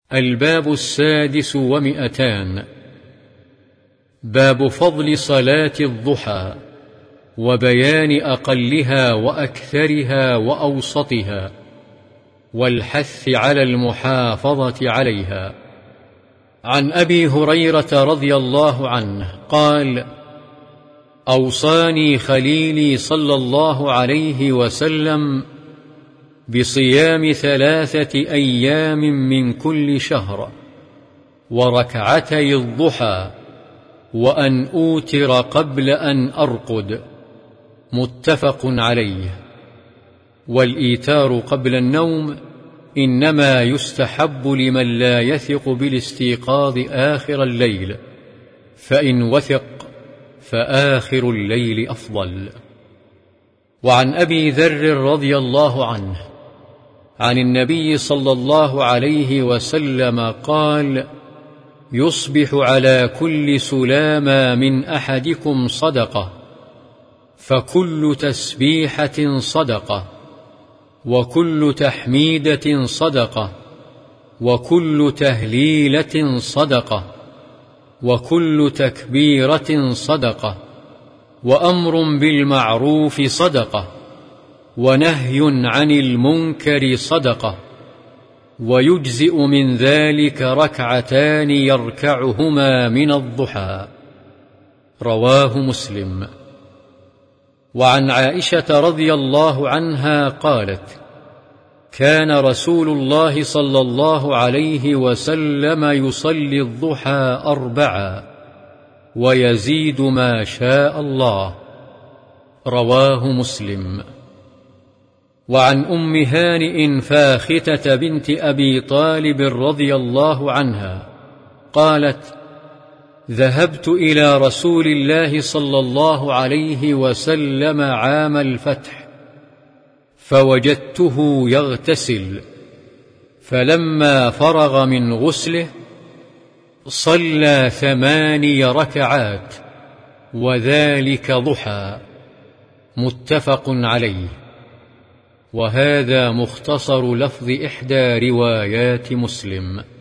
الباب 602 باب فضل صلاة الضحى وبيان أقلها وأكثرها وأوسطها والحث على المحافظة عليها. عن أبي هريرة رضي الله عنه قال: أوصاني خليلي صلى الله عليه وسلم بصيام 3 أيام من كل شهر وركعتي الضحى وأن أوتر قبل أن أرقد، متفق عليه. والإيتار قبل النوم إنما يستحب لمن لا يثق بالاستيقاظ آخر الليل، فإن وثق فآخر الليل أفضل. وعن أبي ذر رضي الله عنه عن النبي صلى الله عليه وسلم قال: يصبح على كل سلامة من أحدكم صدقة، فكل تسبيحة صدقة، وكل تحميدة صدقة، وكل تهليلة صدقة، وكل تكبيرة صدقة، وأمر بالمعروف صدقة، ونهي عن المنكر صدقة، ويجزئ من ذلك 2 ركعتان يركعهما من الضحى. رواه مسلم. وعن عائشة رضي الله عنها قالت: كان رسول الله صلى الله عليه وسلم يصلي الضحى 4 ويزيد ما شاء الله. رواه مسلم. وعن أم هانئ فاختة بنت أبي طالب رضي الله عنها قالت: ذهبت إلى رسول الله صلى الله عليه وسلم عام الفتح فوجدته يغتسل، فلما فرغ من غسله صلى 8 ركعات وذلك ضحى، متفق عليه. وهذا مختصر لفظ إحدى روايات مسلم.